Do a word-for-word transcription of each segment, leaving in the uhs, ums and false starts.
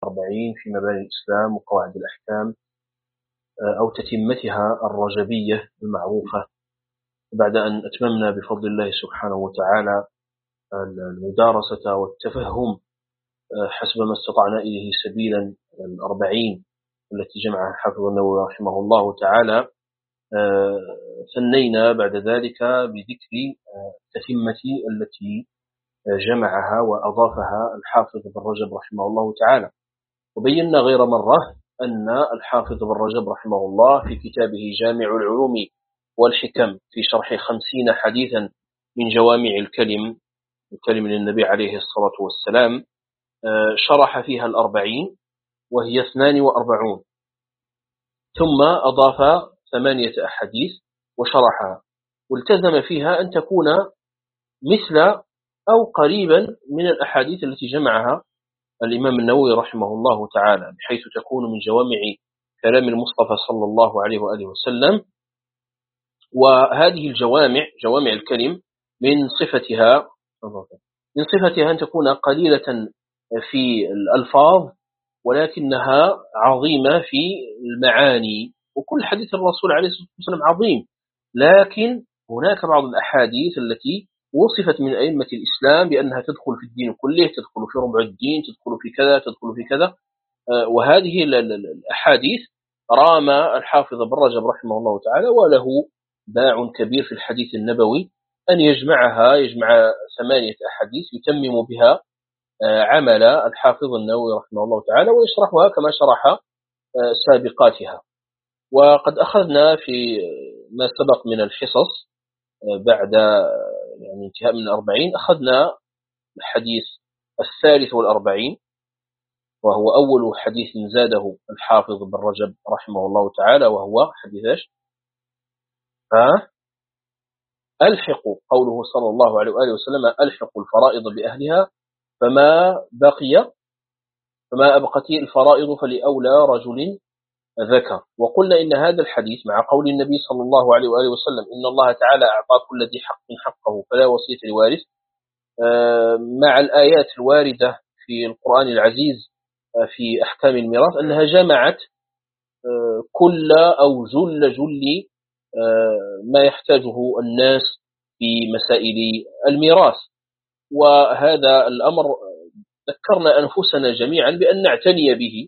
أربعين في مباني الإسلام وقواعد الأحكام، أو تتمتها الرجبية المعروفة، بعد أن أتممنا بفضل الله سبحانه وتعالى المدارسة والتفهم حسب ما استطعنا إليه سبيلا الأربعين التي جمعها حافظ النووي رحمه الله تعالى. ثنينا بعد ذلك بذكر التتمة التي جمعها وأضافها الحافظ بن رجب رحمه الله تعالى. وبينا غير مرة أن الحافظ بن رجب رحمه الله في كتابه جامع العلوم والحكم في شرح خمسين حديثا من جوامع الكلم الكلم للنبي عليه الصلاة والسلام شرح فيها الأربعين وهي اثنان وأربعون، ثم أضاف ثمانية أحاديث وشرحها، والتزم فيها أن تكون مثل أو قريبا من الأحاديث التي جمعها الإمام النووي رحمه الله تعالى، بحيث تكون من جوامع كلام المصطفى صلى الله عليه وآله وسلم. وهذه الجوامع جوامع الكلم من صفتها من صفتها أن تكون قليلة في الألفاظ ولكنها عظيمة في المعاني، وكل حديث الرسول عليه الصلاة والسلام عظيم، لكن هناك بعض الأحاديث التي وصفت من أئمة الإسلام بأنها تدخل في الدين كله، تدخل في ربع الدين، تدخل في كذا تدخل في كذا. وهذه الأحاديث رام الحافظ بن رجب رحمه الله تعالى وله باع كبير في الحديث النبوي أن يجمعها يجمع ثمانية أحاديث يتمم بها عمل الحافظ النووي رحمه الله تعالى ويشرحها كما شرح سابقاتها. وقد أخذنا في ما سبق من الحصص بعد يعني انتهاء من الأربعين، أخذنا الحديث الثالث والأربعين، وهو أول حديث زاده الحافظ بن رجب رحمه الله تعالى، وهو حديث ايش؟ ها ألحقوا، قوله صلى الله عليه وآله وسلم ألحقوا الفرائض بأهلها فما بقي فما أبقت الفرائض فلأولى رجل ذكر. وقلنا إن هذا الحديث مع قول النبي صلى الله عليه وآله وسلم إن الله تعالى أعطى كل ذي حق حقه فلا وصية لوارث، مع الآيات الواردة في القرآن العزيز في أحكام الميراث أنها جمعت كل أو جل جل ما يحتاجه الناس في مسائل الميراث. وهذا الأمر ذكرنا أنفسنا جميعا بأن نعتني به،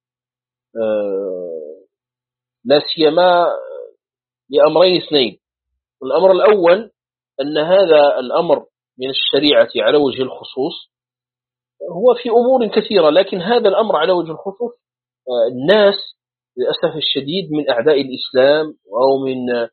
لا سيما لأمرين اثنين. الأمر الأول أن هذا الأمر من الشريعة على وجه الخصوص هو في أمور كثيرة، لكن هذا الأمر على وجه الخصوص الناس للأسف الشديد من أعداء الإسلام أو من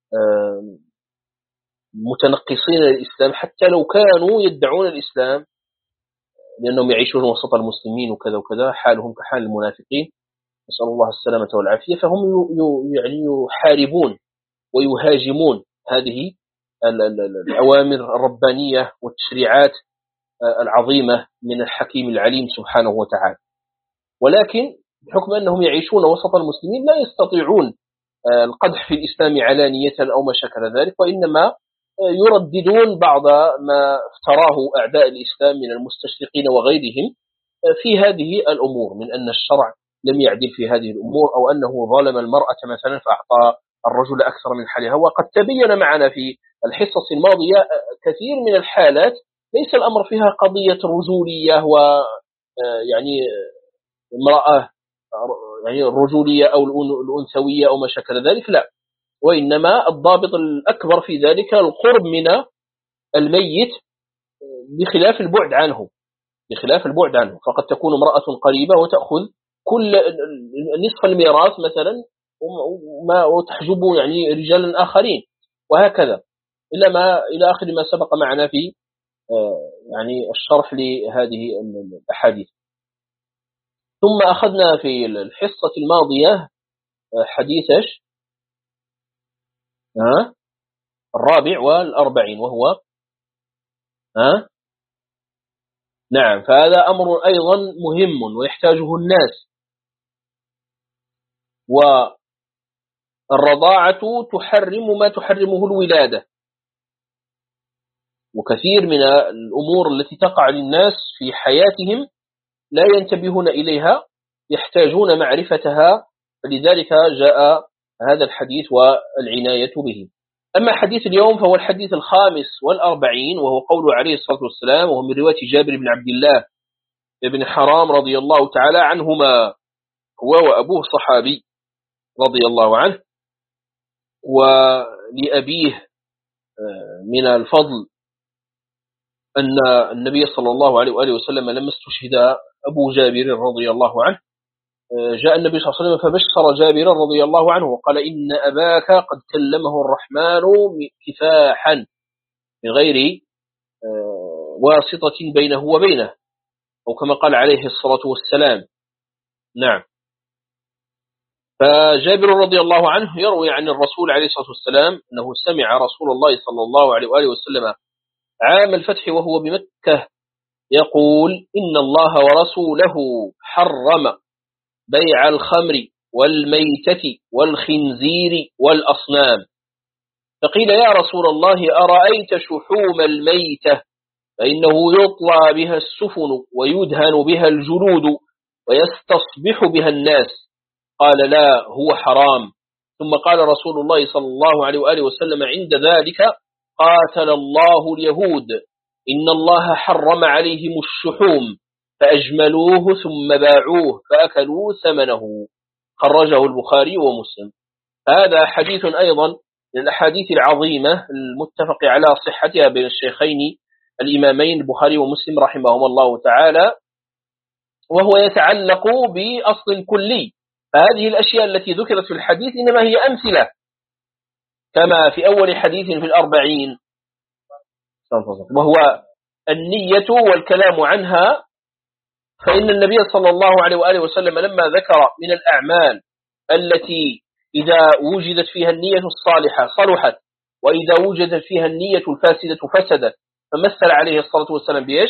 متنقصين الإسلام، حتى لو كانوا يدعون الإسلام لأنهم يعيشون وسط المسلمين وكذا وكذا، حالهم كحال المنافقين نسأل الله السلامة والعافية، فهم يعني يحاربون ويهاجمون هذه الأوامر الربانية والتشريعات العظيمة من الحكيم العليم سبحانه وتعالى. ولكن بحكم أنهم يعيشون وسط المسلمين لا يستطيعون القدح في الإسلام علانية أو ما شكل ذلك، وإنما يرددون بعض ما افتراه أعداء الإسلام من المستشرقين وغيرهم في هذه الأمور، من أن الشرع لم يعدل في هذه الأمور، أو أنه ظلم المرأة مثلا فأعطى الرجل أكثر من حالها. وقد تبين معنا في الحصص الماضية كثير من الحالات ليس الأمر فيها قضية رجولية ويعني امرأة يعني الرجولية أو الأنثوية أو ما شكل ذلك، لا، وإنما الضابط الأكبر في ذلك القرب من الميت بخلاف البعد عنه بخلاف البعد عنه فقد تكون امرأة قريبة وتأخذ كل نصف الميراث مثلا وتحجب يعني رجالا آخرين، وهكذا إلى ما إلى آخر ما سبق معنا في يعني الشرح لهذه الأحاديث. ثم أخذنا في الحصة الماضية حديث ها الرابع والأربعين، وهو ها نعم، فهذا أمر أيضا مهم ويحتاجه الناس. والرضاعة تحرم ما تحرمه الولادة، وكثير من الأمور التي تقع للناس في حياتهم لا ينتبهون إليها، يحتاجون معرفتها، فلذلك جاء هذا الحديث والعناية به. أما حديث اليوم فهو الحديث الخامس والأربعين، وهو قوله عليه الصلاة والسلام، وهو من رواية جابر بن عبد الله بن حرام رضي الله تعالى عنهما، هو وأبوه صحابي رضي الله عنه، ولأبيه من الفضل أن النبي صلى الله عليه وآله وسلم لما استشهد أبو جابر رضي الله عنه، جاء النبي صلى الله عليه وسلم فبشر جابر رضي الله عنه وقال: إن أباك قد كلمه الرحمن كفاحا من غير واسطة بينه وبينه، أو كما قال عليه الصلاة والسلام. نعم. فجابر رضي الله عنه يروي عن الرسول عليه الصلاة والسلام أنه سمع رسول الله صلى الله عليه وآله وسلم عام الفتح وهو بمكة يقول: إن الله ورسوله حرم بيع الخمر والميتة والخنزير والأصنام. فقيل: يا رسول الله أرأيت شحوم الميتة فإنه يطلى بها السفن ويدهن بها الجلود ويستصبح بها الناس. قال: لا، هو حرام. ثم قال رسول الله صلى الله عليه وآله وسلم عند ذلك: قاتل الله اليهود، إن الله حرم عليهم الشحوم فأجملوه ثم باعوه فأكلوا ثمنه. خرجه البخاري ومسلم. هذا حديث أيضا من الأحاديث العظيمة المتفق على صحتها بين الشيخين الإمامين البخاري ومسلم رحمهما الله تعالى، وهو يتعلق بأصل كلي. فهذه الأشياء التي ذكرت في الحديث إنما هي أمثلة، كما في أول حديث في الأربعين، وهو النية والكلام عنها. فإن النبي صلى الله عليه وآله وسلم لما ذكر من الأعمال التي إذا وجدت فيها النية الصالحة صلحت، وإذا وجدت فيها النية الفاسدة فسدت، فمثل عليه الصلاة والسلام بإيش؟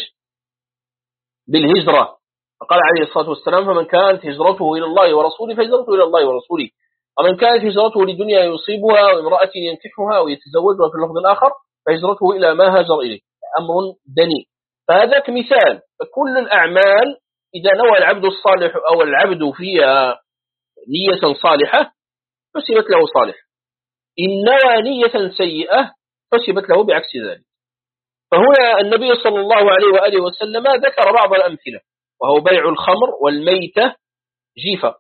بالهجرة. فقال عليه الصلاة والسلام: فمن كانت هجرته إلى الله ورسوله فهجرته إلى الله ورسوله، ومن كانت هجرته لدنيا يصيبها وامرأة ينكحها ويتزوجها في اللفظ الآخر فهجرته إلى ما هاجر إليه. أمر دني. فهذاك مثال. فكل الأعمال إذا نوى العبد الصالح أو العبد فيها نية صالحة فسبت له صالح، إن نوى نية سيئة فسبت له بعكس ذلك. فهنا النبي صلى الله عليه وآله وسلم ذكر بعض الأمثلة، وهو بيع الخمر والميتة جيفة،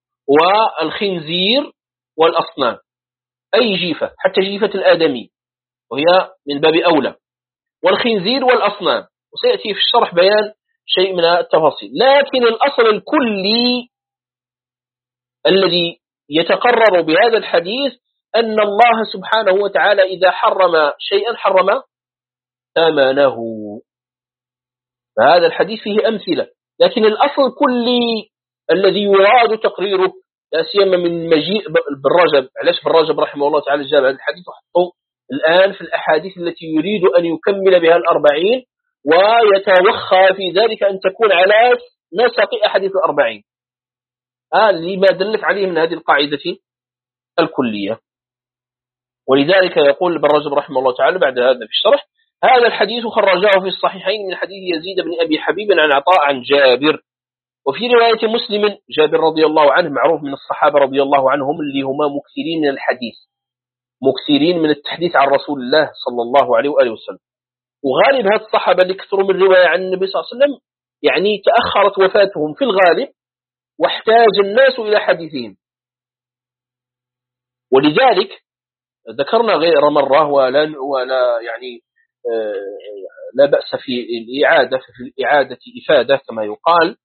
والخنزير والأصنام، أي جيفة، حتى جيفة الآدمي وهي من باب أولى، والخنزير والأصنام. وسيأتي في الشرح بيان شيء من التفاصيل. لكن الأصل الكلي الذي يتقرر بهذا الحديث أن الله سبحانه وتعالى إذا حرم شيئا حرم ثمنه. فهذا الحديث فيه أمثلة، لكن الأصل الكلي الذي يراد تقريره لا سيما من مجيء بالرجب. علاش بالرجب رحمه الله تعالى جاب هذا الحديث وحطه الآن في الأحاديث التي يريد أن يكمل بها الأربعين، ويتوخى في ذلك أن تكون على نسق أحاديث الأربعين آه لما دلت عليه من هذه القاعدة الكلية. ولذلك يقول بالرجب رحمه الله تعالى بعد هذا في الشرح: هذا الحديث خرجاه في الصحيحين من حديث يزيد بن أبي حبيب عن عطاء عن جابر. وفي رواية مسلم جابر رضي الله عنه معروف من الصحابة رضي الله عنهم اللي هما مكثرين من الحديث، مكثرين من التحديث عن رسول الله صلى الله عليه وآله وسلم. وغالب هذا الصحابة اللي كثروا من الرواية عن النبي صلى الله عليه وسلم يعني تأخرت وفاتهم في الغالب، واحتاج الناس إلى حديثهم. ولذلك ذكرنا غير مرة ولا, ولا يعني لا بأس في الإعادة في الإعادة إفادة كما يقال.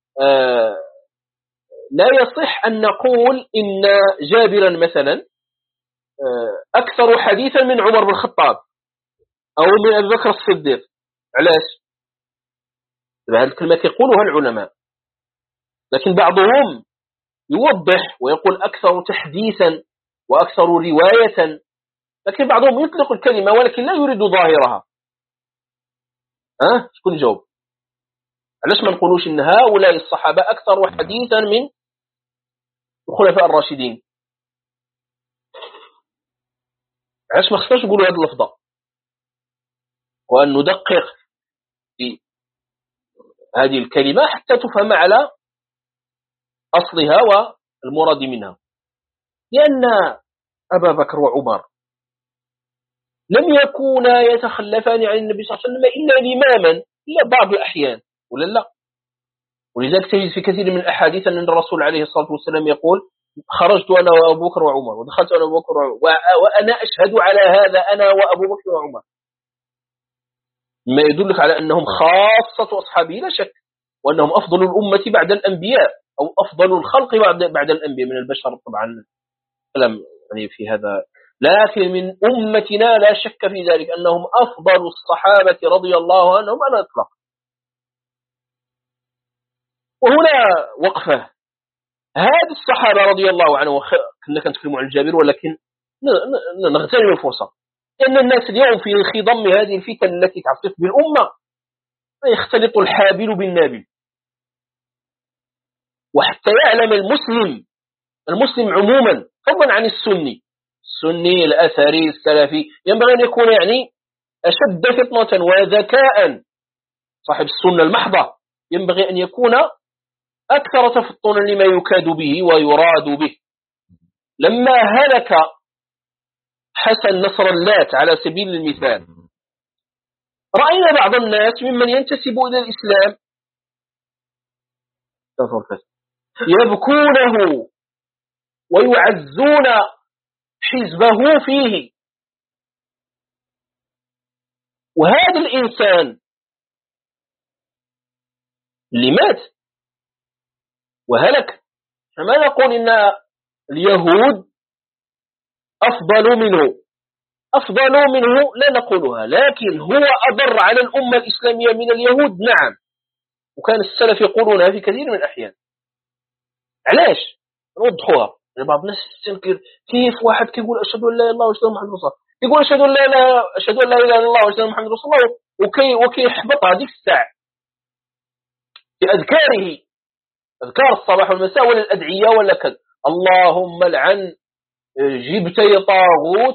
لا يصح أن نقول إن جابرا مثلا أكثر حديثا من عمر بن الخطاب أو من أبي بكر الصديق. علاش؟ هذه الكلمة يقولها العلماء، لكن بعضهم يوضح ويقول أكثر تحديثا وأكثر رواية، لكن بعضهم يطلق الكلمة ولكن لا يريد ظاهرها. ها شكون يجاوب؟ علاش ما نقولوش إن هؤلاء الصحابة أكثر حديثا من الخلفاء الراشدين؟ علاش ما خصناش نقولوا هذه اللفظة، وأن ندقق في هذه الكلمة حتى تفهم على أصلها والمراد منها. لأن أبا بكر وعمر لم يكونا يتخلفان عن النبي صلى الله عليه وسلم إلا إماما، إلا بعض الأحيان، ولا لا؟ ولذلك تجد في كثير من الأحاديث أن الرسول عليه الصلاة والسلام يقول: خرجت أنا وأبو بكر وعمر، ودخلت أنا وأبو بكر وعمر، وأنا أشهد على هذا أنا وأبو بكر وعمر، ما يدلك على أنهم خاصة أصحابه لا شك، وأنهم أفضل الأمة بعد الأنبياء، أو أفضل الخلق بعد الأنبياء من البشر طبعا، كلام يعني في هذا، لكن من أمتنا لا شك في ذلك أنهم أفضل الصحابة رضي الله عنهم على الإطلاق. وهنا وقفة، هذه الصحابة رضي الله عنهم، كنا كنتكلموا عن الجابر، ولكن نغتنم الفرصة، لأن الناس اليوم في خضم هذه الفتن التي تعصف بالأمة يختلط الحابل بالنابل. وحتى يعلم المسلم المسلم عموما فضلا عن السني السني الأثري السلفي، ينبغي أن يكون يعني أشد فطنة وذكاء. صاحب السنة المحضة ينبغي أن يكون أكثر تفطنا لما يكاد به ويراد به. لما هلك حسن نصر اللات على سبيل المثال، رأينا بعض الناس ممن ينتسب إلى الإسلام يبكونه ويعزون حزبه فيه، وهذا الإنسان اللي مات وهلك، فما نقول إن اليهود أفضل منه أفضل منه لا نقولها، لكن هو أضر على الأمة الإسلامية من اليهود، نعم، وكان السلف يقولونها في كثير من الأحيان. علاش؟ نوضحوها. بعض الناس يستنكر كيف واحد كيقول أشهد أن لا إله إلا الله وأشهد أن محمد رسول الله، يقول أشهد أن لا إله أشهد أن لا إله إلا الله وأشهد أن محمد رسول الله، وكي وكيحبط هذيك الساعة في أذكاره، أذكار الصباح والمساء ولا الأدعية ولا كذا، اللهم لعن جبتي طاغوت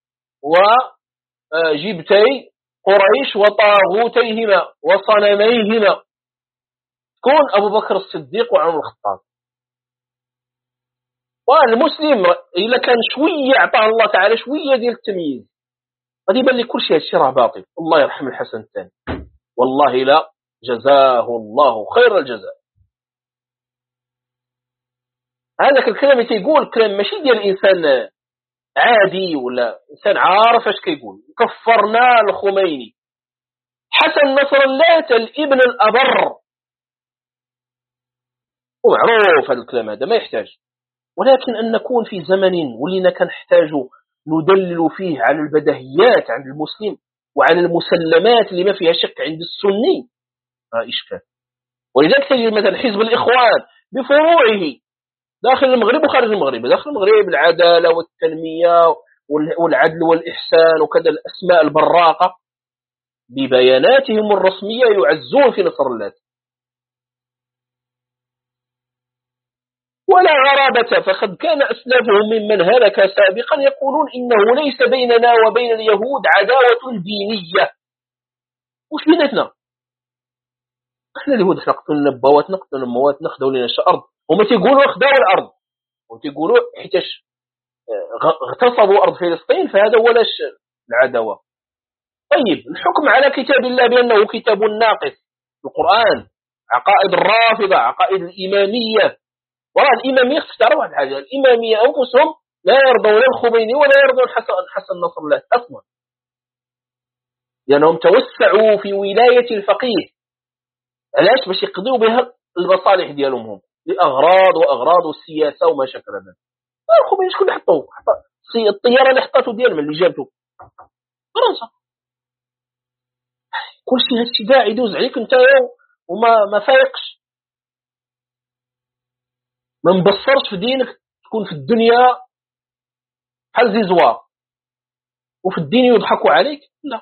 وجبتي قريش وطاغوتيهما وصنميهما، كون أبو بكر الصديق وعمر الخطاب. والمسلم إذا كان شوية أعطاه الله تعالى شوية ديال التمييز غادي يبان لك كل شيء هادشي راه باطل. الله يرحم الحسن الثاني، والله لا جزاه الله خير الجزاء. هذاك الكلام اللي تيقول كلام ماشي ديال الإنسان عادي ولا إنسان عارف اش كيقول. كفرنا الخميني، حسن نصر اللات الابن الأبر، ومعروف هذا الكلام، هذا ما يحتاج. ولكن أن نكون في زمن ولينا كنحتاج ندلل فيه على البدهيات عند المسلم وعلى المسلمات اللي ما فيها شك عند السني، ها إشكال. ولذلك تجد مثلا حزب الإخوان بفروعه داخل المغرب وخارج المغرب، داخل المغرب العدالة والتنمية والعدل والإحسان وكذا الأسماء البراقة، ببياناتهم الرسمية يعزون في نصر اللات. ولا غرابة، فقد كان أسلافهم ممن هلك سابقا يقولون إنه ليس بيننا وبين اليهود عداوة دينية. وش بيناتنا؟ احنا اليهود نقتلوا النبوات، نقتلوا النموات، ناخذوا لنا الأرض، هما تيقولوا اخذوا الأرض، وتيقولوا حيتاش اغتصبوا أرض فلسطين فهذا هو لاش العداوة. طيب الحكم على كتاب الله بأنه كتاب ناقص، القرآن، عقائد الرافضة، عقائد الإمامية. والإمامية تعرف واحد الحاجة، الإمامية أنفسهم لا يرضون الخميني ولا يرضون حسن حسن نصر الله أصلا، لأنهم توسعوا في ولاية الفقيه. علاش؟ باش يقضوا بها المصالح ديالهم هم، لأغراض وأغراض السياسة وما شكل ذلك. الخميني شكون اللي حطوه؟ الطيارة اللي حطاتو ديال من اللي جابته فرنسا. كل شيء هادشي كاع يدوز عليك انت وما ما فايقش، ما مبصرش في دينك، تكون في الدنيا بحال زيزوار وفي الدين يضحكوا عليك. لا،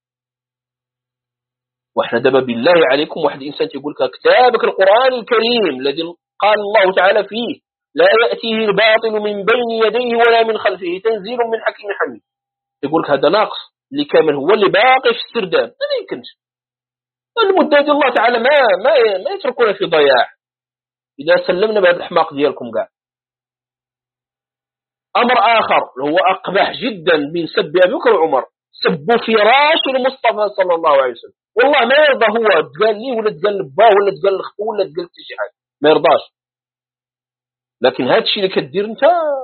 واحنا دابا بالله عليكم واحد الانسان تيقول لك كتابك القرآن الكريم الذي قال الله تعالى فيه لا يأتيه الباطل من بين يديه ولا من خلفه تنزيل من حكيم حميد، يقول لك هذا ناقص، اللي كامل هو اللي باقي في السرداب. ما يمكنش، المدة الله تعالى ما ما ما يتركونا في ضياع إذا سلمنا بهذا الحماق ديالكم كاع. أمر آخر هو أقبح جدا من سب أبي بكر وعمر، سب فراش المصطفى صلى الله عليه وسلم. والله ما يرضى هو تقال لي ولا تقال لباه ولا تقال لأخته ولا تقال شي حاجة، ما يرضاش. لكن هذا الشيء اللي كدير أنت،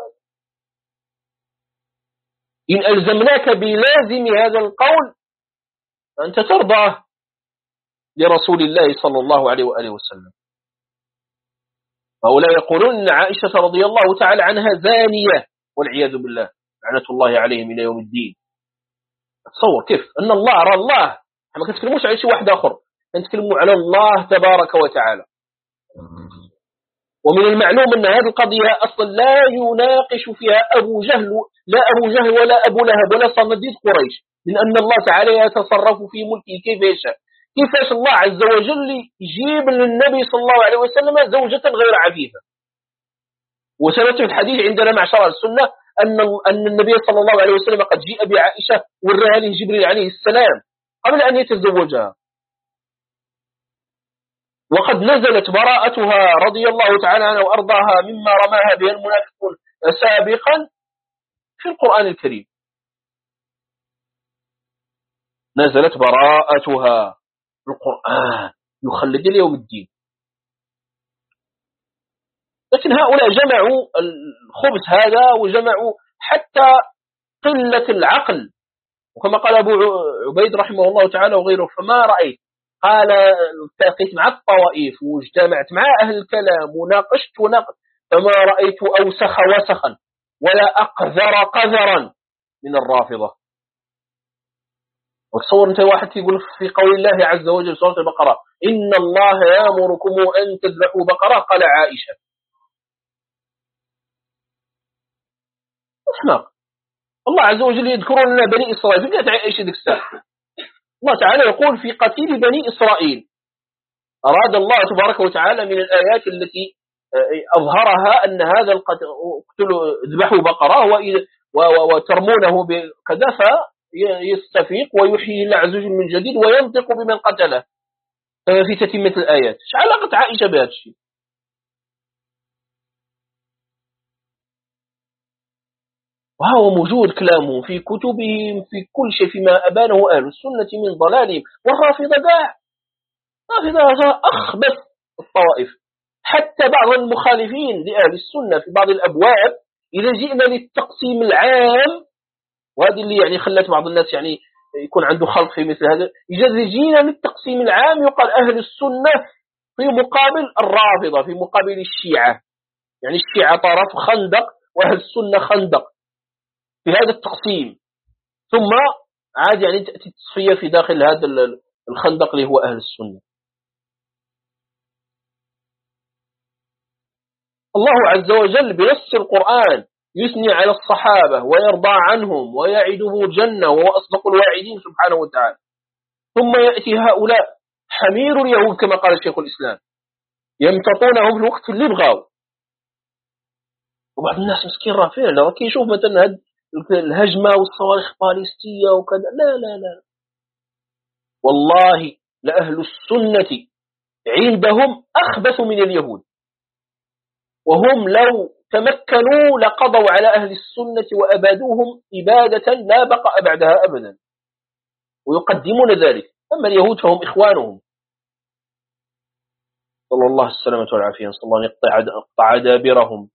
إن ألزمناك بلازم هذا القول أنت ترضاه لرسول الله صلى الله عليه وآله وسلم. هؤلاء يقولون أن عائشة رضي الله تعالى عنها زانية والعياذ بالله، لعنة الله عليهم إلى يوم الدين. تصور كيف أن الله رأى الله، ما كنتكلموش على شيء واحد آخر، كنتكلموا على الله تبارك وتعالى. ومن المعلوم أن هذه القضية أصلا لا يناقش فيها أبو جهل، لا أبو جهل ولا أبو لهب ولا صناديد قريش، من أن الله تعالى يتصرف في ملكه كيف يشاء. كيفاش الله عز وجل يجيب للنبي صلى الله عليه وسلم زوجة غير عفيفة. وثبت في الحديث عندنا معشر السنة أن أن النبي صلى الله عليه وسلم قد جاء بعائشة وراها له جبريل عليه السلام قبل أن يتزوجها، وقد نزلت براءتها رضي الله تعالى عنها وأرضاها مما رماها بها المنافقون سابقا في القرآن الكريم، نزلت براءتها في القرآن يخلد اليوم الدين. لكن هؤلاء جمعوا الخبث هذا وجمعوا حتى قلة العقل، وكما قال أبو عبيد رحمه الله تعالى وغيره، فما رأيت، قال التقيت مع الطوائف واجتمعت مع أهل الكلام وناقشت وناقشت فما رأيت أوسخ وسخا ولا أقذر قذرا من الرافضة. وتصور أنت واحد يقول في قول الله عز وجل سورة البقرة إن الله يأمركم أن تذبحوا بقرة، قال عائشة. أحمق. الله عز وجل يذكر لنا بني إسرائيل، في قالت عائشة ذيك الساعة الله تعالى يقول في قتيل بني إسرائيل. أراد الله تبارك وتعالى من الآيات التي أظهرها أن هذا القتل ذبحوا بقرة وترمونه بكذا فيستفيق ويحيي الله عز وجل من جديد وينطق بمن قتله في تتمة الآيات. ايش علاقة عائشة بهذا الشيء؟ وهو موجود كلامه في كتبهم في كل شيء فيما أبانه أهل السنة من ضلالهم. والرافضة داع رافضة أخبث الطوائف. حتى بعض المخالفين لأهل السنة في بعض الأبواب إذا جئنا للتقسيم العام، وهذه اللي يعني خلت بعض الناس يعني يكون عنده خلط في مثل هذا، إذا جئنا للتقسيم العام يقال أهل السنة في مقابل الرافضة في مقابل الشيعة، يعني الشيعة طرف خندق وأهل السنة خندق في هذا التقسيم، ثم عاد يعني تأتي التصفية في داخل هذا الخندق اللي هو أهل السنة. الله عز وجل بنص القرآن يثني على الصحابة ويرضى عنهم ويعدهم الجنة وهو أصدق الواعدين سبحانه وتعالى، ثم يأتي هؤلاء حمير اليهود كما قال الشيخ الإسلام يمتطونهم في الوقت اللي بغاو. وبعض الناس مسكين راه فعلا راه كيشوف مثلا هاد الهجمة والصواريخ باليستية وكذا، لا لا لا والله لأهل السنة عندهم أخبث من اليهود، وهم لو تمكنوا لقضوا على أهل السنة وأبادوهم إبادة لا بقاء بعدها أبدا، ويقدمون ذلك. أما اليهود فهم إخوانهم. صلى الله السلامة والعافية، صلى الله أن يقطع دابرهم.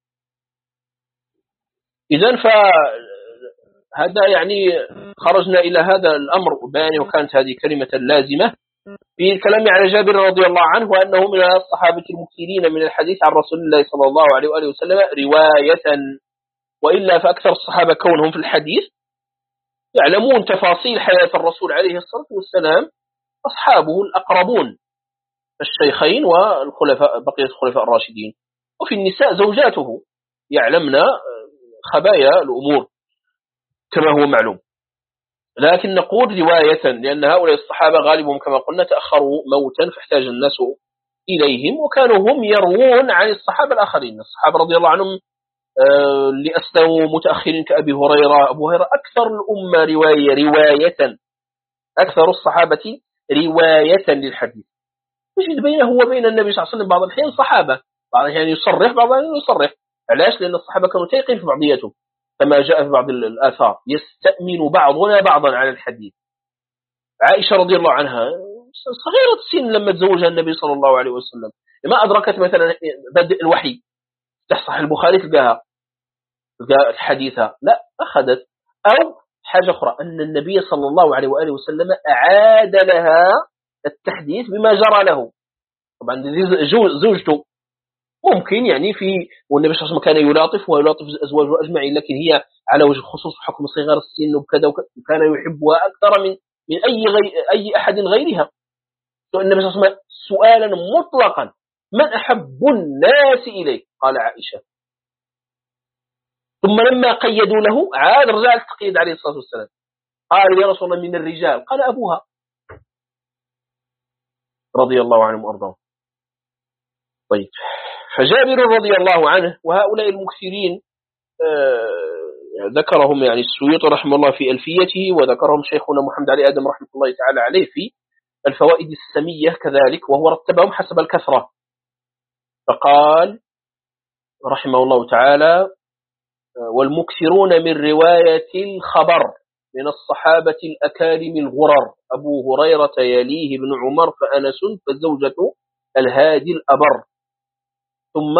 إذن فهذا يعني خرجنا إلى هذا الأمر بياني، وكانت هذه كلمة لازمة في الكلام على جابر رضي الله عنه وأنه من الصحابة المكثرين من الحديث عن رسول الله صلى الله عليه وآله وسلم رواية، وإلا فأكثر الصحابة كونهم في الحديث يعلمون تفاصيل حياة الرسول عليه الصلاة والسلام، أصحابه الأقربون الشيخين والخلفاء بقية الخلفاء الراشدين، وفي النساء زوجاته يعلمنا خبايا الأمور كما هو معلوم. لكن نقول رواية لأن هؤلاء الصحابة غالبهم كما قلنا تأخروا موتا فاحتاج الناس إليهم، وكانوا هم يروون عن الصحابة الآخرين. الصحابة رضي الله عنهم اللي أسلموا متأخرين كأبي هريرة، أبو هريرة أكثر الأمة رواية رواية أكثر الصحابة رواية للحديث. تجد بينه وبين النبي صلى الله عليه وسلم بعض الأحيان صحابة، بعض الأحيان يصرح، بعض الأحيان يصرح. علاش؟ لأن الصحابة كانوا تيقين في بعضياتهم، كما جاء في بعض الآثار يستأمن بعضنا بعضا على الحديث. عائشة رضي الله عنها صغيرة السن لما تزوجها النبي صلى الله عليه وسلم، لما أدركت مثلا بدء الوحي تحصح البخاري تلقاها تلقى الحديثة، لا أخذت. أو حاجة أخرى أن النبي صلى الله عليه وآله وسلم أعاد لها التحديث بما جرى له. طبعا زوجته ممكن يعني في، والنبي صلى الله عليه وسلم كان يلاطف ويلاطف أزواجه أجمعين، لكن هي على وجه الخصوص حكم صغار السن وكذا، وكان يحبها أكثر من من أي غير أي أحد غيرها. النبي صلى الله عليه وسلم سؤالا مطلقا: من أحب الناس إليك؟ قال عائشة. ثم لما قيدوا له عاد رجع التقييد عليه الصلاة والسلام، قال: يا رسول الله من الرجال؟ قال: أبوها، رضي الله عنهم وأرضاهم. طيب، فجابر رضي الله عنه، وهؤلاء المكثرين آه ذكرهم يعني السيوطي رحمه الله في ألفيته، وذكرهم شيخنا محمد علي آدم رحمه الله تعالى عليه في الفوائد السمية كذلك، وهو رتبهم حسب الكثرة. فقال رحمه الله تعالى: والمكثرون من رواية الخبر من الصحابة الأكارم الغرر، أبو هريرة يليه ابن عمر، فأنس، فالزوجة الهادي الأبر، ثم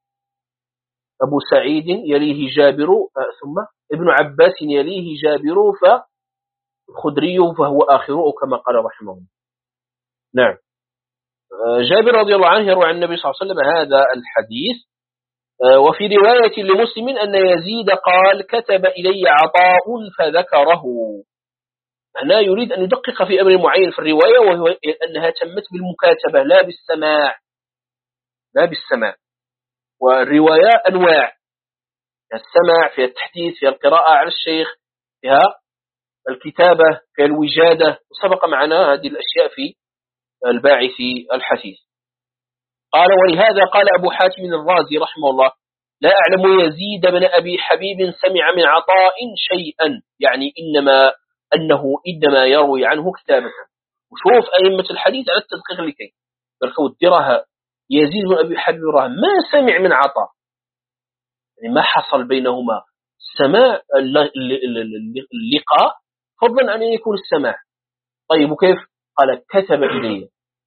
أبو سعيد يليه جابر، ثم ابن عباس يليه جابر، فخدري فهو آخره، كما قال رحمه الله. نعم، جابر رضي الله عنه يروي عن النبي صلى الله عليه وسلم هذا الحديث. وفي رواية لمسلم أن يزيد قال: كتب إلي عطاء فذكره. هنا يريد أن يدقق في أمر معين في الرواية، وهو أنها تمت بالمكاتبة لا بالسماع، لا بالسماع. والرواية أنواع: السماع، فيها التحديث، فيها القراءة على الشيخ، فيها الكتابة، فيها الوجادة، وسبق معنا هذه الأشياء في الباعث الحثيث. قال: ولهذا قال أبو حاتم الرازي رحمه الله: لا أعلم يزيد بن أبي حبيب سمع من عطاء شيئا، يعني إنما أنه إنما يروي عنه كتابة. وشوف أئمة الحديث على التدقيق لكي بركوا الدرها. يزيد بن أبي حبيب راه ما سمع من عطاء، يعني ما حصل بينهما السماع اللقاء، فضلا عن أن يكون السماع. طيب، وكيف؟ قال: كتب إليه،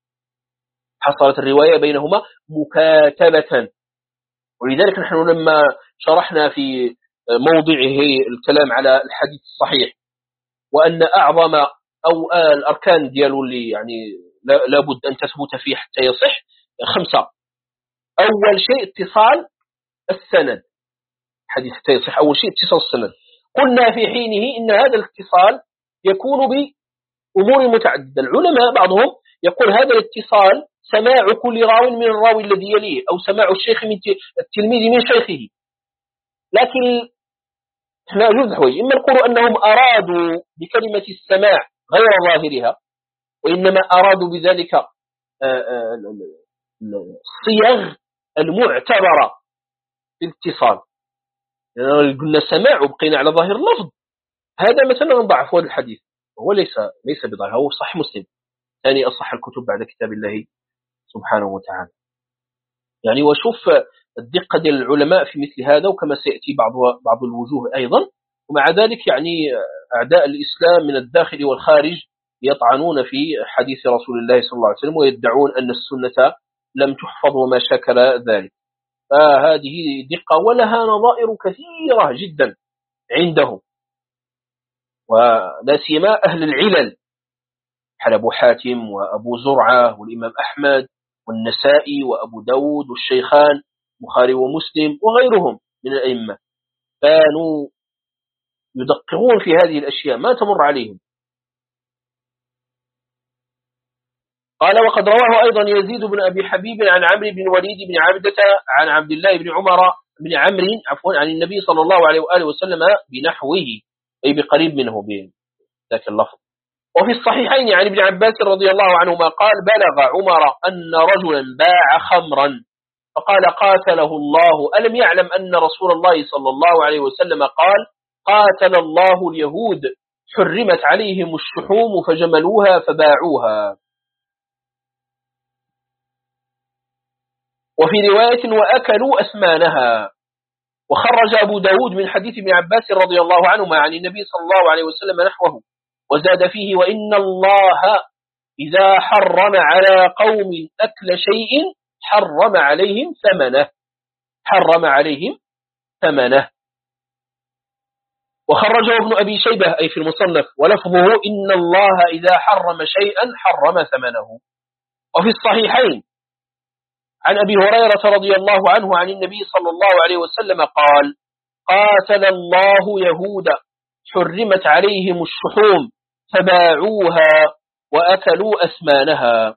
حصلت الرواية بينهما مكاتبة. ولذلك نحن لما شرحنا في موضعه الكلام على الحديث الصحيح، وأن أعظم أو الأركان ديالو اللي يعني لابد أن تثبت فيه حتى يصح خمسة. أول شيء اتصال السند، حديث حتى يصح أول شيء اتصال السند. قلنا في حينه إن هذا الاتصال يكون بأمور متعددة. العلماء بعضهم يقول هذا الاتصال سماع كل راو من الراوي الذي يليه، أو سماع الشيخ من التلميذ من شيخه. لكن احنا أجوز حوي، إما نقول أنهم أرادوا بكلمة السماع غير ظاهرها، وإنما أرادوا بذلك الصيغ المعتبرة في الاتصال. يعني قلنا سماع وبقينا على ظاهر اللفظ، هذا مثلا نضعف هذا الحديث، وهو ليس ليس بظاهر، هو صح مسلم، ثاني أصح الكتب بعد كتاب الله سبحانه وتعالى. يعني وشوف الدقة ديال العلماء في مثل هذا، وكما سيأتي بعض بعض الوجوه أيضا. ومع ذلك يعني أعداء الإسلام من الداخل والخارج يطعنون في حديث رسول الله صلى الله عليه وسلم، ويدعون أن السنة لم تحفظ وما شكل ذلك. فهذه دقة ولها نظائر كثيرة جدا عندهم، ولا سيما أهل العلل حال أبو حاتم وأبو زرعة والإمام أحمد والنسائي وأبو داود والشيخان بخاري ومسلم وغيرهم من الأئمة، كانوا يدققون في هذه الأشياء ما تمر عليهم. قال: وقد رواه أيضا يزيد بن أبي حبيب عن عمرو بن وليد بن عبدة عن عبد الله بن عمر بن عمرو عفوا عن النبي صلى الله عليه وآله وسلم بنحوه، أي بقريب منه بذاك اللفظ. وفي الصحيحين عن ابن عباس رضي الله عنهما قال: بلغ عمر أن رجلا باع خمرا فقال: قاتله الله، ألم يعلم أن رسول الله صلى الله عليه وسلم قال: قاتل الله اليهود حرمت عليهم الشحوم فجملوها فباعوها. وفي رواية وأكلوا أثمانها. وخرج أبو داود من حديث ابن عباس رضي الله عنهما عن النبي صلى الله عليه وسلم نحوه، وزاد فيه وإن الله إذا حرم على قوم أكل شيء حرم عليهم ثمنه حرم عليهم ثمنه. وخرجه ابن أبي شيبة أي في المصنف ولفظه إن الله إذا حرم شيئا حرم ثمنه. وفي الصحيحين عن أبي هريرة رضي الله عنه عن النبي صلى الله عليه وسلم قال قاتل الله يهودا حرمت عليهم الشحوم فباعوها وأكلوا أثمانها.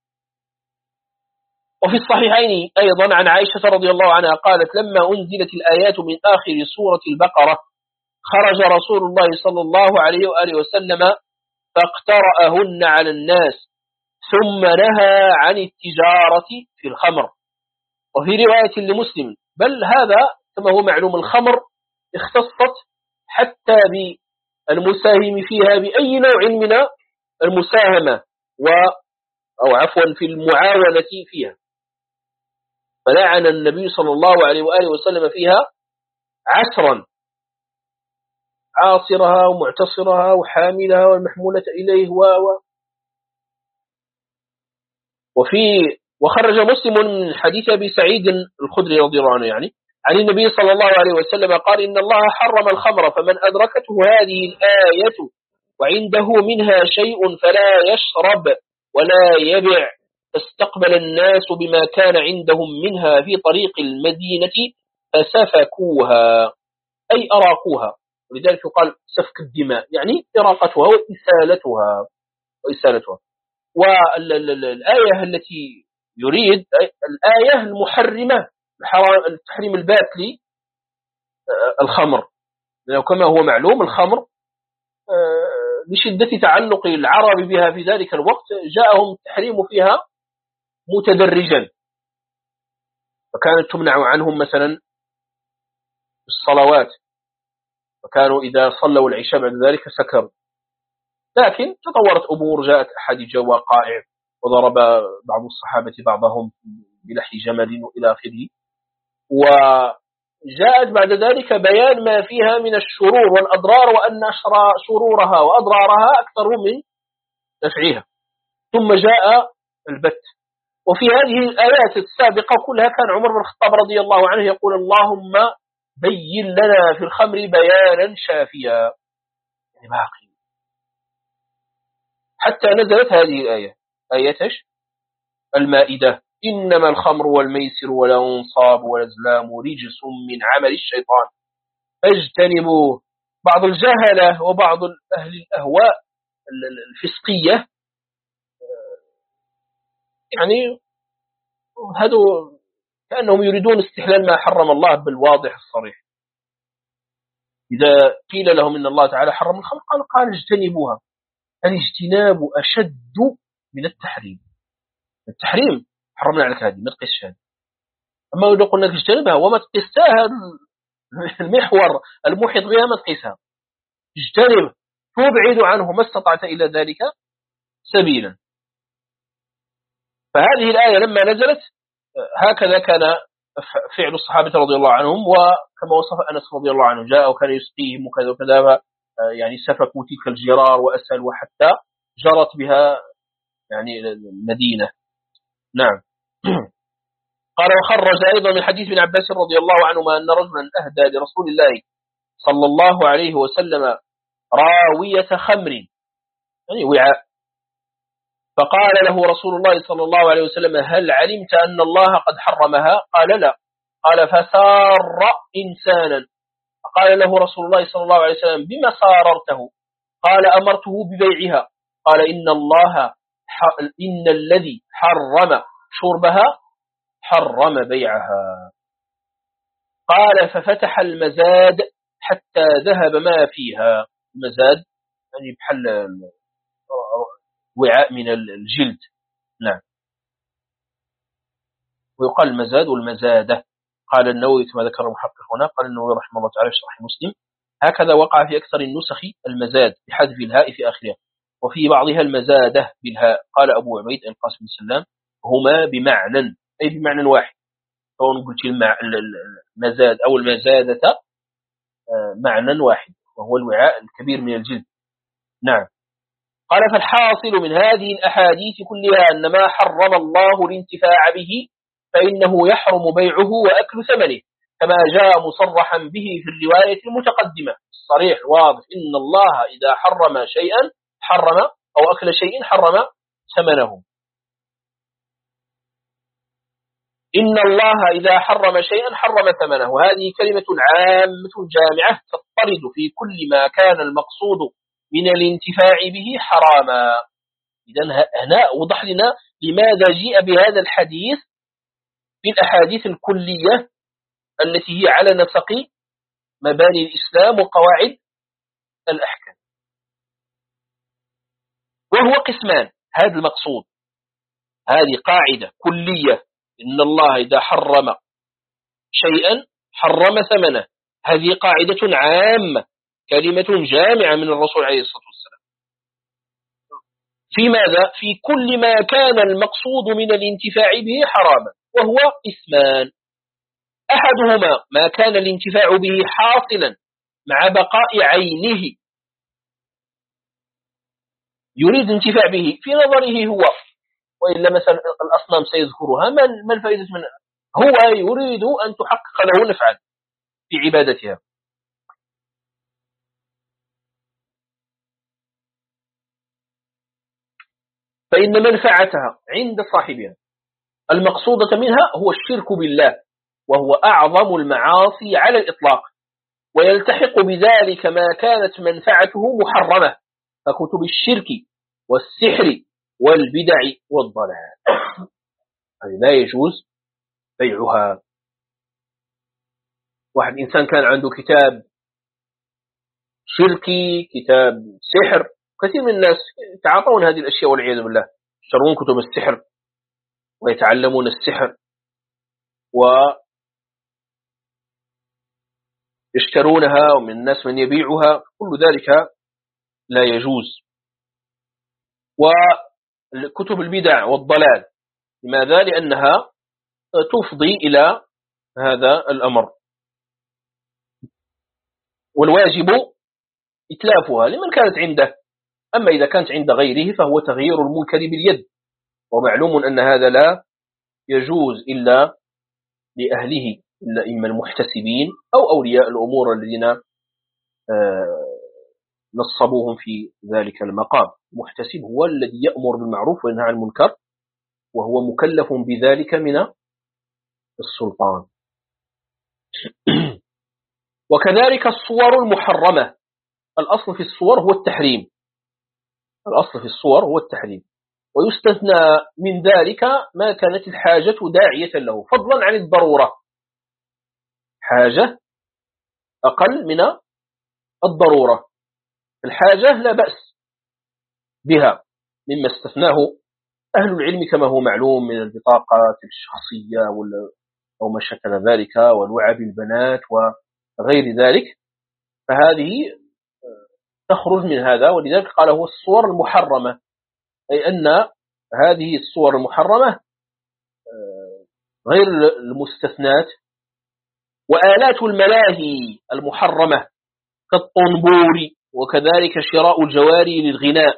وفي الصحيحين أيضا عن عائشة رضي الله عنها قالت لما أنزلت الآيات من آخر سورة البقرة خرج رسول الله صلى الله عليه وآله وسلم فاقترأهن على الناس ثم نهى عن التجارة في الخمر. وفي رواية لمسلم بل هذا كما هو معلوم الخمر اختصت حتى بالمساهم فيها بأي نوع من المساهمة و أو عفوا في المعاونة فيها، فلعن النبي صلى الله عليه وآله وسلم فيها عسرا عاصرها ومعتصرها وحاملها والمحمولة إليه و وفي وخرج مسلم من حديث أبي سعيد الخدري رضي الله عنه يعني عن النبي صلى الله عليه وسلم قال إن الله حرم الخمر فمن أدركته هذه الآية وعنده منها شيء فلا يشرب ولا يبع. فاستقبل الناس بما كان عندهم منها في طريق المدينة فسفكوها أي أراقوها، ولذلك يقال سفك الدماء يعني إراقتها وإسالتها وإسالتها. والآية التي يريد الآية المحرمة التحريم الباتلي الخمر، لأنه كما هو معلوم الخمر لشدة تعلق العرب بها في ذلك الوقت جاءهم التحريم فيها متدرجا، فكانت تمنع عنهم مثلا الصلوات، فكانوا إذا صلوا العشاء بعد ذلك سكروا. لكن تطورت أمور، جاءت أحد جوا قائع وضرب بعض الصحابة بعضهم بلحي جمل إلى آخره، وجاءت بعد ذلك بيان ما فيها من الشرور والأضرار وأن شرورها وأضرارها أكثر من نفعها، ثم جاء البت. وفي هذه الآيات السابقة كلها كان عمر بن الخطاب رضي الله عنه يقول اللهم بين لنا في الخمر بيانا شافيا، يعني باقي حتى نزلت هذه الآية آية المائدة إنما الخمر والميسر والأنصاب والأزلام رجس من عمل الشيطان فاجتنبوه. بعض الجهلة وبعض أهل الأهواء الفسقية يعني هذا كأنهم يريدون استحلال ما حرم الله بالواضح الصريح. إذا قيل لهم إن الله تعالى حرم الخمر قال قال اجتنبوها، الاجتناب أشد من التحريم. التحريم حرمنا عليك هذه ما تقيسش هذه، أما إذا قلنا لك اجتنبها وما تقيسها المحور المحيط بها ما تقيسها، اجتنب تبعد عنه ما استطعت إلى ذلك سبيلا. فهذه الآية لما نزلت هكذا كان فعل الصحابة رضي الله عنهم، وكما وصف أنس رضي الله عنه جاء وكان يسقيهم وكذا وكذا، يعني سفكوا تلك الجرار وأسلوا حتى جرت بها يعني المدينة. نعم. قال وخرج أيضا من حديث ابن عباس رضي الله عنهما أن رجلا أهدى لرسول الله صلى الله عليه وسلم راوية خمر يعني وعاء، فقال له رسول الله صلى الله عليه وسلم هل علمت أن الله قد حرمها؟ قال لا. قال فسار إنسانا، فقال له رسول الله صلى الله عليه وسلم بما ساررته؟ قال أمرته ببيعها. قال إن الله إن الذي حرم شربها حرم بيعها. قال ففتح المزاد حتى ذهب ما فيها. المزاد يعني بحل وعاء من الجلد. نعم. ويقال المزاد والمزادة. قال النووي كما ذكر المحقق هنا، قال النووي رحمه الله تعالى في شرح مسلم هكذا وقع في أكثر النسخ المزاد بحذف الهاء في آخرها، وفي بعضها المزادة بالهاء. قال أبو عبيد القاسم بن سلام هما بمعنى، أي بمعنى واحد، سواء قلت المزاد أو المزادة معنى واحد، وهو الوعاء الكبير من الجلد. نعم. قال فالحاصل من هذه الأحاديث كلها أن ما حرم الله الانتفاع به فإنه يحرم بيعه وأكل ثمنه، كما جاء مصرحا به في الرواية المتقدمة الصريح واضح، إن الله إذا حرم شيئا حرم أو أكل شيء حرم ثمنه. إن الله إذا حرم شيئا حرم ثمنه، هذه كلمة عامة جامعة تضطرد في كل ما كان المقصود من الانتفاع به حراما. إذن هنا وضح لنا لماذا جاء بهذا الحديث في الأحاديث الكلية التي هي على نسق مباني الإسلام وقواعد الأحكام، وهو قسمان. هذا المقصود، هذه قاعدة كلية، إن الله إذا حرم شيئا حرم ثمنه، هذه قاعدة عامة كلمة جامعة من الرسول عليه الصلاة والسلام في ماذا؟ في كل ما كان المقصود من الانتفاع به حراما، وهو قسمان. أحدهما ما كان الانتفاع به حاصلا مع بقاء عينه، يريد انتفاع به في نظره هو، وإلا مثلا الأصنام سيذكرها، ما الفائدة منها؟ هو يريد أن تحقق له نفعا في عبادتها، فإن منفعتها عند صاحبها المقصودة منها هو الشرك بالله، وهو أعظم المعاصي على الإطلاق، ويلتحق بذلك ما كانت منفعته محرمة ككتب الشرك والسحر والبدع والضلال، هذه لا يجوز بيعها. واحد إنسان كان عنده كتاب شركي، كتاب سحر، كثير من الناس يتعاطون هذه الأشياء والعياذ بالله، يشترون كتب السحر ويتعلمون السحر ويشترونها، ومن الناس من يبيعها، كل ذلك لا يجوز. وكتب البدع والضلال، لماذا؟ لأنها تفضي إلى هذا الأمر، والواجب إتلافها لمن كانت عنده، أما إذا كانت عند غيره فهو تغيير المنكر باليد، ومعلوم أن هذا لا يجوز إلا لأهله، إلا إما المحتسبين أو أولياء الأمور الذين نصبوهم في ذلك المقام. المحتسب هو الذي يأمر بالمعروف وينهى عن المنكر، وهو مكلف بذلك من السلطان. وكذلك الصور المحرمة، الأصل في الصور هو التحريم، الأصل في الصور هو التحريم، ويستثنى من ذلك ما كانت الحاجة داعية له، فضلا عن الضرورة، حاجة أقل من الضرورة، الحاجة لا بأس بها، مما استثناه أهل العلم كما هو معلوم من البطاقات الشخصية أو ما شكل ذلك، والوعب البنات وغير ذلك، فهذه تخرج من هذا. ولذلك قال هو الصور المحرمة، أي أن هذه الصور المحرمة غير المستثنات. وآلات الملاهي المحرمة كالطنبور، وكذلك شراء الجواري للغناء.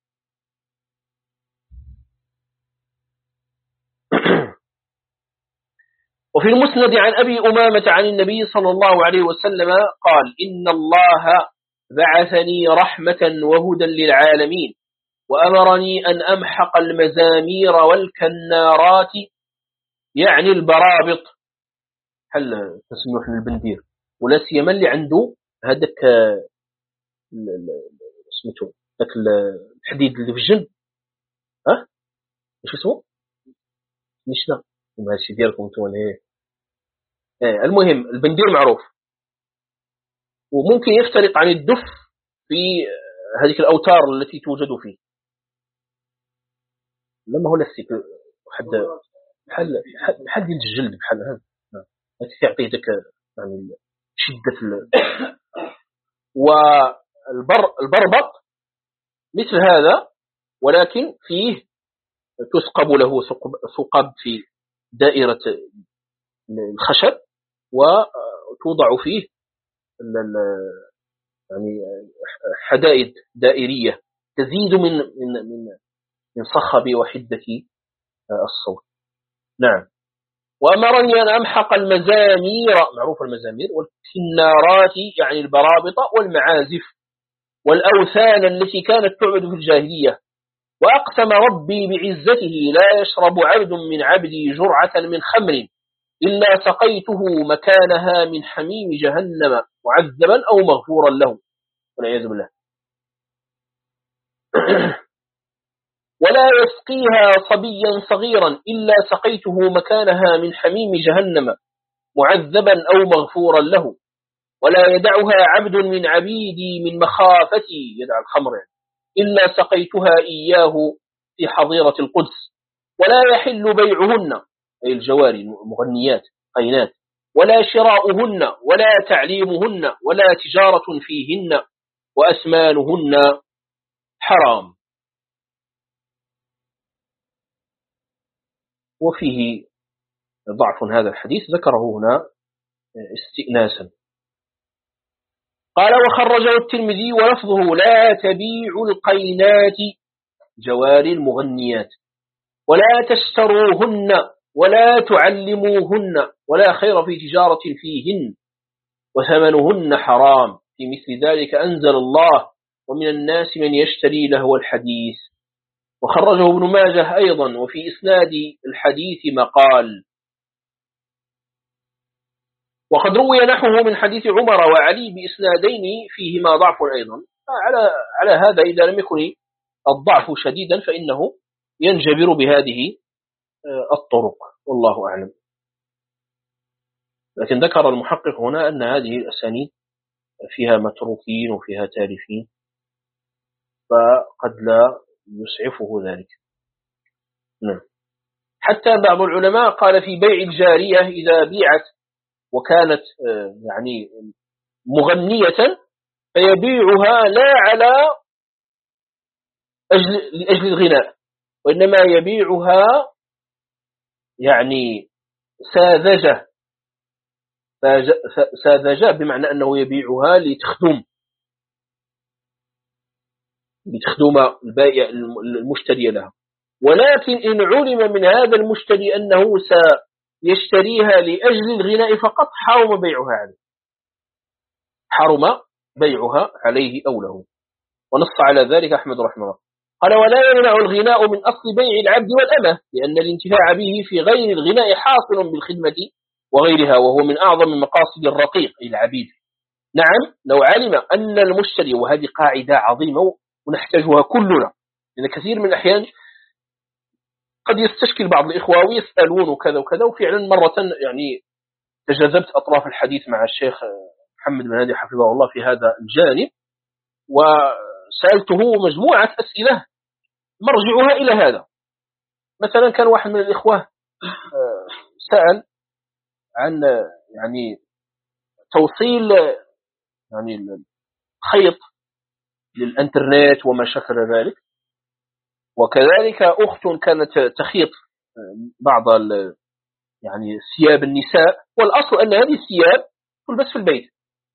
وفي المسند عن أبي أمامة عن النبي صلى الله عليه وسلم قال إن الله بعثني رحمة وهدى للعالمين، وأمرني أن أمحق المزامير والكنارات، يعني البرابط، هل تسمح للبندير، ولا سيما اللي عنده هذاك اسمته ذاك الحديد اللي في الجنب، ها ايش اسمه؟ نشنا ماشي ديالكم انتم ولا ايه؟ آه المهم البندير معروف، وممكن يفترق عن الدف في هذه الأوتار التي توجد فيه، لما هو نفسك حد بحال بحال ديال الجلد بحال هذا، هذا يعطيه ذاك يعني شدة ال... والبربط مثل هذا، ولكن فيه تثقب له ثقب في دائرة الخشب وتوضع فيه يعني حدائد دائرية تزيد من من من من صخب وحدة الصوت. نعم. وأمرني أن أمحق المزامير، معروف المزامير، والكنارات يعني البرابط والمعازف والأوثان التي كانت تعبد في الجاهلية. وأقسم ربي بعزته لا يشرب عبد من عبدي جرعة من خمر إلا سقيته مكانها من حميم جهنم معذبا أو مغفورا له، والعياذ بالله. ولا يسقيها صبيا صغيرا إلا سقيته مكانها من حميم جهنم معذبا أو مغفورا له. ولا يدعها عبد من عبيدي من مخافتي، يدع الخمر يعني، إلا سقيتها إياه في حظيرة القدس. ولا يحل بيعهن، أي الجواري المغنيات قينات، ولا شراؤهن ولا تعليمهن ولا تجارة فيهن، وأثمانهن حرام. وفيه ضعف هذا الحديث، ذكره هنا استئناسا. قال وخرجه الترمذي ولفظه لا تبيع القينات جواري المغنيات ولا تشتروهن ولا تعلموهن ولا خير في تجارة فيهن وثمنهن حرام. في مثل ذلك أنزل الله ومن الناس من يشتري لهو الحديث. وخرجه ابن ماجه أيضا، وفي إسناد الحديث مقال. وقد روي نحوه من حديث عمر وعلي بإسنادين فيهما ضعف أيضا. على على هذا إذا لم يكن الضعف شديدا فإنه ينجبر بهذه الطرق، والله أعلم. لكن ذكر المحقق هنا أن هذه الأسانيد فيها متروكين وفيها تالفين، فقد لا يسعفه ذلك. نعم. حتى بعض العلماء قال في بيع الجارية إذا بيعت وكانت يعني مغنية فيبيعها لا على أجل لأجل الغناء، وإنما يبيعها يعني ساذجة، ساذجة بمعنى أنه يبيعها لتخدم لتخدم البائع المشتري لها. ولكن إن علم من هذا المشتري أنه سيشتريها لأجل الغناء فقط حرم بيعها عليه، حرم بيعها عليه أو له. ونص على ذلك أحمد رحمه الله. قال ولا يمنع الغناء من أصل بيع العبد والأمة، لأن الانتفاع به في غير الغناء حاصل بالخدمة وغيرها، وهو من أعظم مقاصد الرقيق العبيد. نعم، لو علم أن المشتري، وهذه قاعدة عظيمة ونحتاجها كلنا، لأن كثير من الأحيان قد يستشكل بعض الإخوة ويسألون وكذا وكذا. وفعلا مرة يعني تجاذبت أطراف الحديث مع الشيخ محمد بن هادي حفظه الله في هذا الجانب، وسألته مجموعة أسئلة مرجعها إلى هذا. مثلا كان واحد من الإخوة سأل عن يعني توصيل يعني الخيط للإنترنت وما شكل ذلك، وكذلك أخت كانت تخيط بعض يعني ثياب النساء، والأصل أن هذه الثياب تلبس في البيت.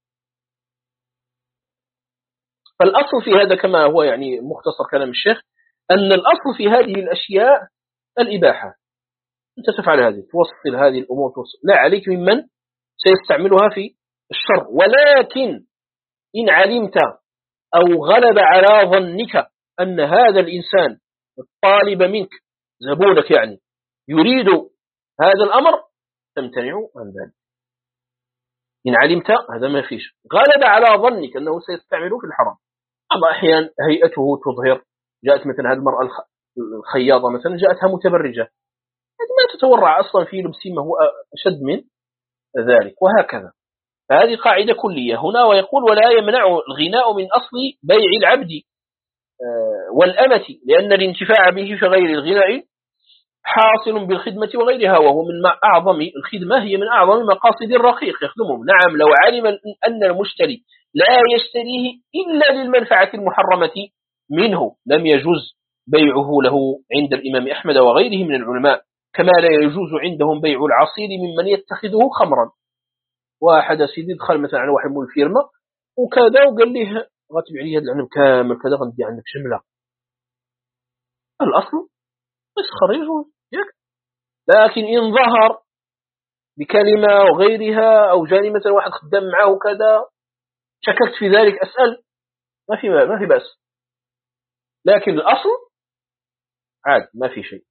فالأصل في هذا كما هو يعني مختصر كلام الشيخ أن الأصل في هذه الأشياء الإباحة. أنت تفعل هذه، توصل هذه الأمور، توصل. لا عليك ممن سيستعملها في الشر. ولكن إن علمت أو غلب على ظنك أن هذا الإنسان الطالب منك زبونك يعني يريد هذا الأمر تمتنع عن ذلك. إن علمت هذا ما فيش، غلب على ظنك أنه سيستعمله في الحرام. بعض أحيان هيئته تظهر، جاءت مثلا هذه المرأة الخياطة مثلا جاءتها متبرجة، ما تتورع أصلا في لبس ما هو أشد من ذلك، وهكذا. فهذه قاعدة كلية هنا. ويقول ولا يمنع الغناء من أصل بيع العبد والأمة، لأن الانتفاع به في غير الغناء حاصل بالخدمة وغيرها، وهو من أعظم الخدمة، هي من أعظم مقاصد الرقيق يخدمهم. نعم، لو علم أن المشتري لا يشتريه إلا للمنفعة المحرمة منه لم يجوز بيعه له عند الإمام أحمد وغيره من العلماء، كما لا يجوز عندهم بيع العصير ممن يتخذه خمرا. واحد سيدي دخل مثلا على واحد من الفيرما وكذا وقال له غاتبع لي هذا العنب كامل كذا غندي عندك جملة، الأصل يسخر يجوز ياك. لكن إن ظهر بكلمة وغيرها أو جاني مثلا واحد خدام معه كذا شككت في ذلك أسأل، ما في ما في بأس، لكن الأصل عاد ما في شيء.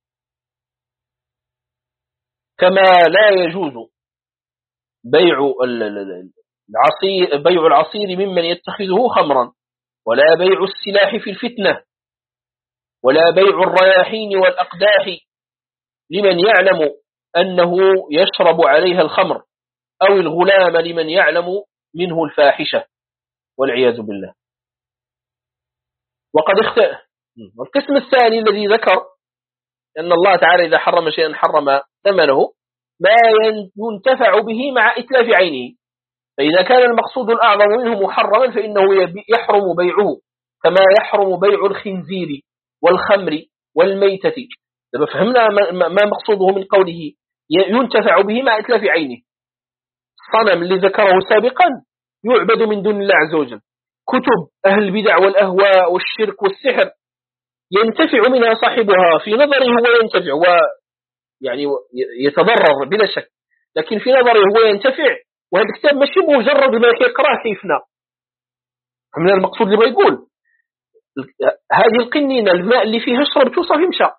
كما لا يجوز بيع العصير بيع العصير ممن يتخذه خمرا، ولا بيع السلاح في الفتنة، ولا بيع الرياحين والأقداح لمن يعلم أنه يشرب عليها الخمر، أو الغلام لمن يعلم منه الفاحشة والعياذ بالله. وقد اختلف. والقسم الثاني الذي ذكر أن الله تعالى إذا حرم شيئا حرم ثمنه ما ينتفع به مع إتلاف عينه، فإذا كان المقصود الأعظم منه محرما فإنه يحرم بيعه، كما يحرم بيع الخنزير والخمر والميتة. فهمنا ما مقصوده من قوله ينتفع به مع إتلاف عينه. الصنم اللي ذكره سابقا يعبد من دون الله عز وجل، كتب أهل البدع والأهواء والشرك والسحر ينتفع منها صاحبها، في نظره هو ينتفع ويعني يتضرر بلا شك، لكن في نظره هو ينتفع. وهذا الكتاب ماشي مجرد ما يقرأه كيفنا. من المقصود اللي يقول هذه القنينة الماء اللي فيها شربته صافي مشى،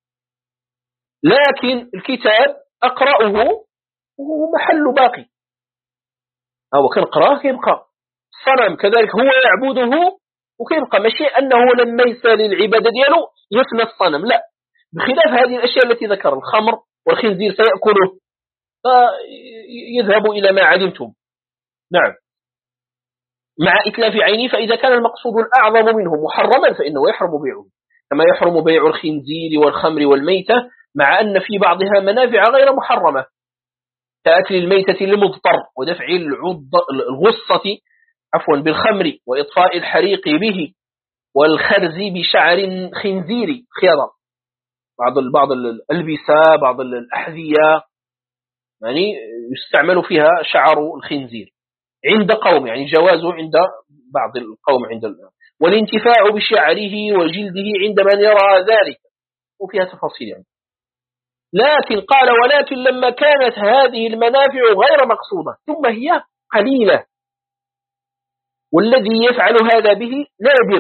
لكن الكتاب أقرأه وهو محل باقي، أو كان قرأه كيبقى. الصنم كذلك هو يعبده وكيبقى، ماشي أنه لما يسال العبادة دياله يفنى الصنم، لا، بخلاف هذه الأشياء التي ذكر الخمر والخنزير سيأكله فيذهب إلى ما علمتم. نعم، مع إتلاف عينه. فإذا كان المقصود الأعظم منه محرما فإنه يحرم بيعه، كما يحرم بيع الخنزير والخمر والميتة، مع أن في بعضها منافع غير محرمة كأكل الميتة للمضطر ودفع الغصة عفوا بالخمر وإطفاء الحريق به والخرز بشعر خنزير خيرا، بعض بعض الألبسة بعض الأحذية يعني يستعمل فيها شعر الخنزير عند قوم، يعني جوازه عند بعض القوم عند الآن، والانتفاع بشعره وجلده عند من يرى ذلك، وفيها تفاصيل يعني. لكن قال ولكن لما كانت هذه المنافع غير مقصودة ثم هي قليلة، والذي يفعل هذا به نادر،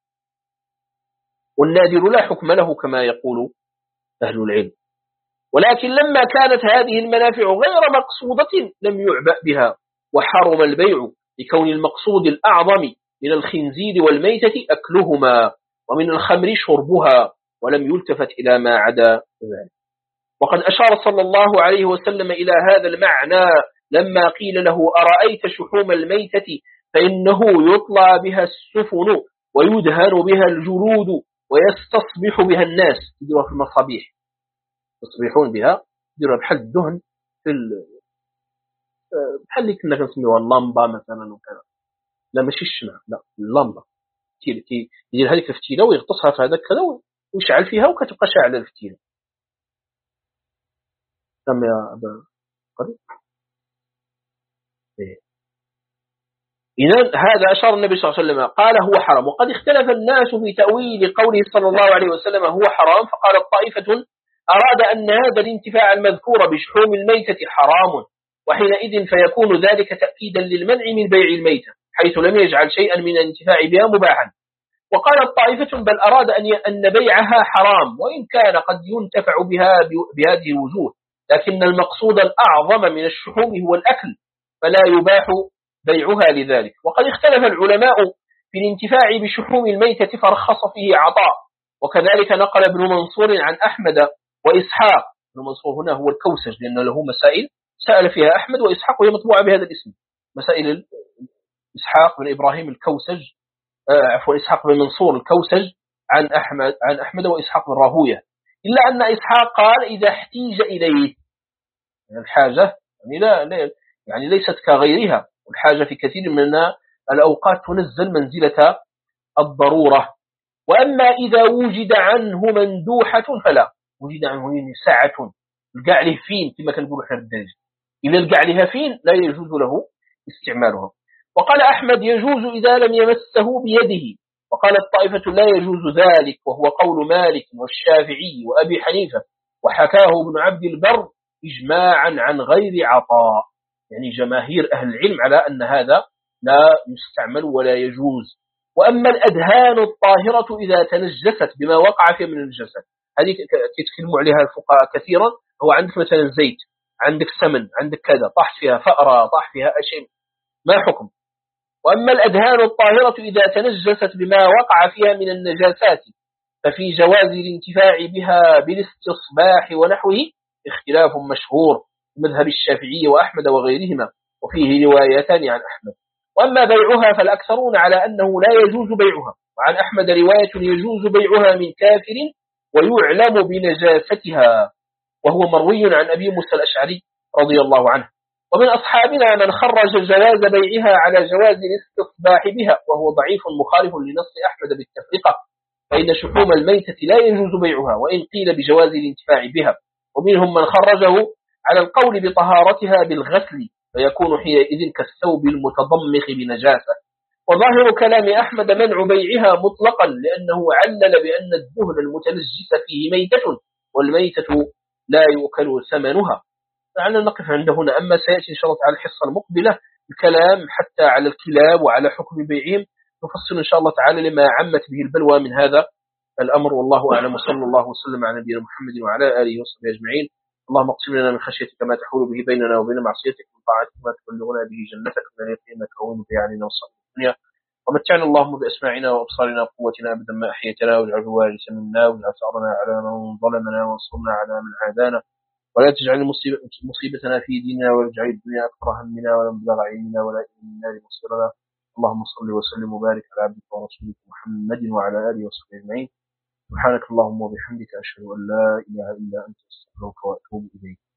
والنادر لا حكم له كما يقول أهل العلم. ولكن لما كانت هذه المنافع غير مقصودة لم يعبأ بها، وحرم البيع لكون المقصود الأعظم من الخنزير والميتة أكلهما ومن الخمر شربها، ولم يلتفت إلى ما عدا ذلك. وقد أشار صلى الله عليه وسلم إلى هذا المعنى لما قيل له أرأيت شحوم الميتة فإنه يطلى بها السفن ويدهن بها الجلود ويستصبح بها الناس، يديرها في المصابيح يصبحون بها، يديرها بحال الدهن في بحال اللي كنا كنسميوها اللمبة مثلا وكذا، لا ماشي الشمع، لا اللمبة، كي يدير هذيك الفتيلة ويغطسها في هذاك كذا ويشعل فيها وكتبقى شاعلة الفتيلة. تم يا أبا قريب. إيه. إذن هذا أشار النبي صلى الله عليه وسلم قال هو حرام. وقد اختلف الناس في تأويل قوله صلى الله عليه وسلم هو حرام، فقال طائفة أراد أن هذا الانتفاع المذكور بشحوم الميتة حرام، وحينئذ فيكون ذلك تأكيدا للمنع من بيع الميتة حيث لم يجعل شيئا من الانتفاع بها مباحا. وقال طائفة بل أراد أن بيعها حرام وإن كان قد ينتفع بها بهذه الوجوه، لكن المقصود الأعظم من الشحوم هو الأكل فلا يباح بيعها لذلك. وقد اختلف العلماء في الانتفاع بشحوم الميتة فرخص فيه عطاء، وكذلك نقل ابن منصور عن أحمد وإسحاق. ابن منصور هنا هو الكوسج لأن له مسائل سأل فيها أحمد وإسحاق وهي مطبوعة بهذا الاسم، مسائل إسحاق بن إبراهيم الكوسج آه عفوا إسحاق بن منصور الكوسج عن أحمد عن أحمد وإسحاق بن راهوية، إلا أن إسحاق قال إذا احتيج إليه، يعني الحاجة يعني لا, لا يعني ليست كغيرها، والحاجة في كثير من الأوقات تنزل منزلة الضرورة. وأما إذا وجد عنه مندوحة فلا، وجد عنه ساعة لقى عليه فين كما كنقولوا حنا بالدارجة، إذا لقى عليها فين لا يجوز له استعمالها. وقال أحمد يجوز إذا لم يمسه بيده، وقالت طائفة لا يجوز ذلك، وهو قول مالك والشافعي وأبي حنيفة، وحكاه ابن عبد البر إجماعا عن غير عطاء، يعني جماهير أهل العلم على أن هذا لا يستعمل ولا يجوز. وأما الأدهان الطاهرة إذا تنجست بما وقع فيها من الجسد، هذه يتكلموا عليها الفقهاء كثيرا. هو عندك مثلا زيت، عندك سمن، عندك كذا، طاح فيها فأرة، طاح فيها شيء، ما حكم؟ وأما الأدهان الطاهرة إذا تنجست بما وقع فيها من النجاسات ففي جواز الانتفاع بها بالاستصباح ونحوه اختلاف مشهور مذهب الشافعي وأحمد وغيرهما، وفيه روايتان عن أحمد. وأما بيعها فالأكثرون على أنه لا يجوز بيعها، وعن أحمد رواية يجوز بيعها من كافر ويعلم بنجاستها، وهو مروي عن أبي موسى الأشعري رضي الله عنه. ومن أصحابنا من خرج جواز بيعها على جواز الاستصباح بها، وهو ضعيف مخالف لنص أحمد بالتفرقة، فإن شحوم الميتة لا يجوز بيعها وإن قيل بجواز الانتفاع بها. ومنهم من خرجه على القول بطهارتها بالغسل، فيكون حينئذ كالثوب المتضمخ بنجاسة. وظاهر كلام أحمد منع بيعها مطلقا، لأنه علل بأن الدهن المتنجس فيه ميتة، والميتة لا يؤكل ثمنها. لعلنا نقف عند هنا. أما سيأتي إن شاء الله تعالى الحصة المقبلة الكلام حتى على الكلاب وعلى حكم بيعهم، نفصل إن شاء الله تعالى لما عمت به البلوى من هذا الأمر. والله أعلم، وصلى الله وسلم على نبينا محمد وعلى آله وصحبه أجمعين. اللهم اقسم لنا من خشيتك ما تحول به بيننا وبين معصيتك، من طاعتك ما تبلغنا به جنتك، من اليقين ما تهون به علينا مصائب الدنيا. ومتعنا اللهم بأسماعنا وأبصارنا وقوتنا أبدا ما أحييتنا، واجعله الوارث منا، واجعل ثأرنا على من ظلمنا، وانصرنا على من عادانا، ولا تجعل مصيبتنا في ديننا، ولا تجعل الدنيا أكبر همنا ولا مبلغ علمنا ولا إلى النار مصيرنا. اللهم صل وسلم وبارك على عبدك ورسولك محمد وعلى آله وصحبه أجمعين. سبحانك اللهم وبحمدك أشهد أن لا إله إلا أنت أستغفرك وأتوب إليك.